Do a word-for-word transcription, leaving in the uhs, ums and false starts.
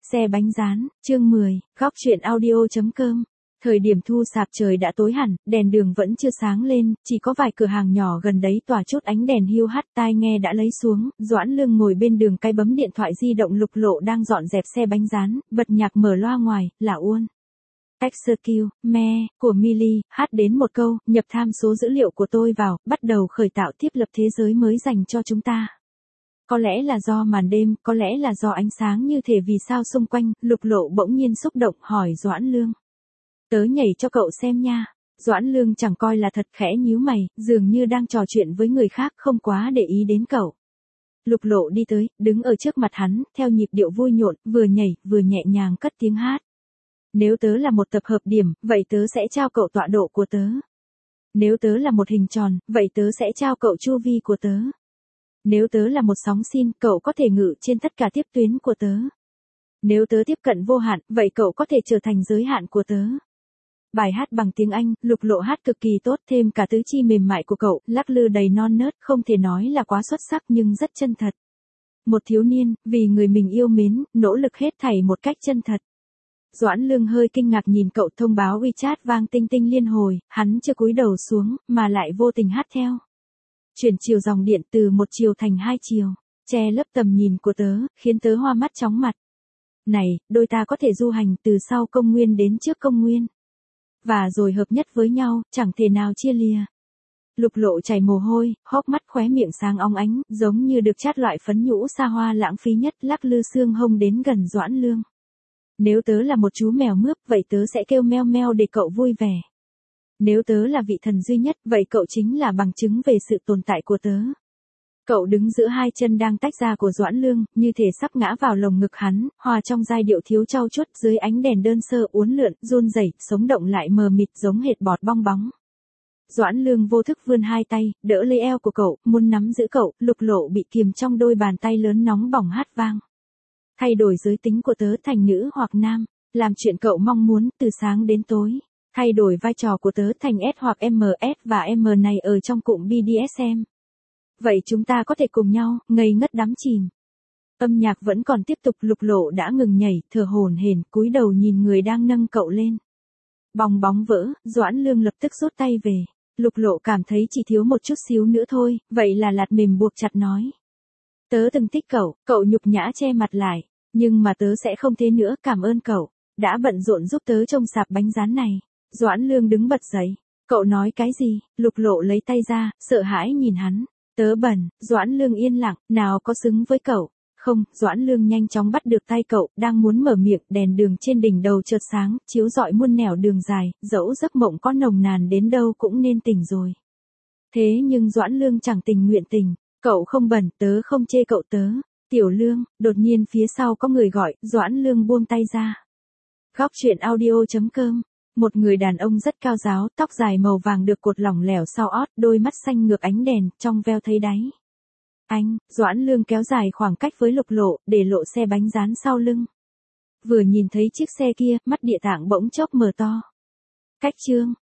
Xe bánh rán, chương mười, góc truyện audio chấm com. Thời điểm thu sạp trời đã tối hẳn, đèn đường vẫn chưa sáng lên, chỉ có vài cửa hàng nhỏ gần đấy tỏa chút ánh đèn hiu hắt, tai nghe đã lấy xuống. Doãn Lương ngồi bên đường cái bấm điện thoại di động. Lục Lộ đang dọn dẹp xe bánh rán, bật nhạc mở loa ngoài, là Uôn. Excuse me, của Millie, hát đến một câu, nhập tham số dữ liệu của tôi vào, bắt đầu khởi tạo thiết lập thế giới mới dành cho chúng ta. Có lẽ là do màn đêm, có lẽ là do ánh sáng như thể vì sao xung quanh. Lục Lộ bỗng nhiên xúc động hỏi Doãn Lương. Tớ nhảy cho cậu xem nha. Doãn Lương chẳng coi là thật, khẽ nhíu mày, dường như đang trò chuyện với người khác, không quá để ý đến cậu. Lục Lộ đi tới, đứng ở trước mặt hắn, theo nhịp điệu vui nhộn, vừa nhảy, vừa nhẹ nhàng cất tiếng hát. Nếu tớ là một tập hợp điểm, vậy tớ sẽ trao cậu tọa độ của tớ. Nếu tớ là một hình tròn, vậy tớ sẽ trao cậu chu vi của tớ. Nếu tớ là một sóng sin, cậu có thể ngự trên tất cả tiếp tuyến của tớ. Nếu tớ tiếp cận vô hạn, vậy cậu có thể trở thành giới hạn của tớ. Bài hát bằng tiếng Anh, Lục Lộ hát cực kỳ tốt, thêm cả tứ chi mềm mại của cậu, lắc lư đầy non nớt, không thể nói là quá xuất sắc nhưng rất chân thật. Một thiếu niên, vì người mình yêu mến, nỗ lực hết thảy một cách chân thật. Doãn Lương hơi kinh ngạc nhìn cậu. Thông báo WeChat vang tinh tinh liên hồi, hắn chưa cúi đầu xuống, mà lại vô tình hát theo. Chuyển chiều dòng điện từ một chiều thành hai chiều, che lấp tầm nhìn của tớ, khiến tớ hoa mắt chóng mặt. Này, đôi ta có thể du hành từ sau công nguyên đến trước công nguyên. Và rồi hợp nhất với nhau, chẳng thể nào chia lìa. Lục Lộ chảy mồ hôi, hốc mắt khóe miệng sáng óng ánh, giống như được chát loại phấn nhũ xa hoa lãng phí nhất, lắc lư xương hông đến gần Doãn Lương. Nếu tớ là một chú mèo mướp, vậy tớ sẽ kêu meo meo để cậu vui vẻ. Nếu tớ là vị thần duy nhất, vậy cậu chính là bằng chứng về sự tồn tại của tớ. Cậu đứng giữa hai chân đang tách ra của Doãn Lương, như thể sắp ngã vào lồng ngực hắn, hòa trong giai điệu thiếu trau chuốt dưới ánh đèn đơn sơ uốn lượn, run rẩy, sống động lại mờ mịt giống hệt bọt bong bóng. Doãn Lương vô thức vươn hai tay, đỡ lấy eo của cậu, muốn nắm giữ cậu. Lục Lộ bị kìm trong đôi bàn tay lớn nóng bỏng hát vang. Thay đổi giới tính của tớ thành nữ hoặc nam, làm chuyện cậu mong muốn từ sáng đến tối. Thay đổi vai trò của tớ thành S hoặc em ét và em này ở trong cụm bê đê ét em. Vậy chúng ta có thể cùng nhau, ngây ngất đắm chìm. Âm nhạc vẫn còn tiếp tục. Lục Lộ đã ngừng nhảy, thở hổn hển, cúi đầu nhìn người đang nâng cậu lên. Bong bóng vỡ, Doãn Lương lập tức rút tay về. Lục Lộ cảm thấy chỉ thiếu một chút xíu nữa thôi, vậy là lạt mềm buộc chặt nói. Tớ từng thích cậu, cậu nhục nhã che mặt lại, nhưng mà tớ sẽ không thế nữa, cảm ơn cậu, đã bận rộn giúp tớ trông sạp bánh rán này. Doãn Lương đứng bật dậy. Cậu nói cái gì? Lục Lộ lấy tay ra, sợ hãi nhìn hắn. Tớ bẩn. Doãn Lương yên lặng, nào có xứng với cậu. Không, Doãn Lương nhanh chóng bắt được tay cậu, đang muốn mở miệng, đèn đường trên đỉnh đầu chợt sáng, chiếu rọi muôn nẻo đường dài, dẫu giấc mộng có nồng nàn đến đâu cũng nên tỉnh rồi. Thế nhưng Doãn Lương chẳng tình nguyện tỉnh. Cậu không bẩn, tớ không chê cậu tớ. Tiểu Lương, đột nhiên phía sau có người gọi, Doãn Lương buông tay ra. Góc truyện audio chấm com. Một người đàn ông rất cao ráo, tóc dài màu vàng được cột lỏng lẻo sau ót, đôi mắt xanh ngược ánh đèn, trong veo thấy đáy. Anh, Doãn Lương kéo dài khoảng cách với Lục Lộ, để lộ xe bánh rán sau lưng. Vừa nhìn thấy chiếc xe kia, mắt địa tạng bỗng chốc mở to. Cách chương.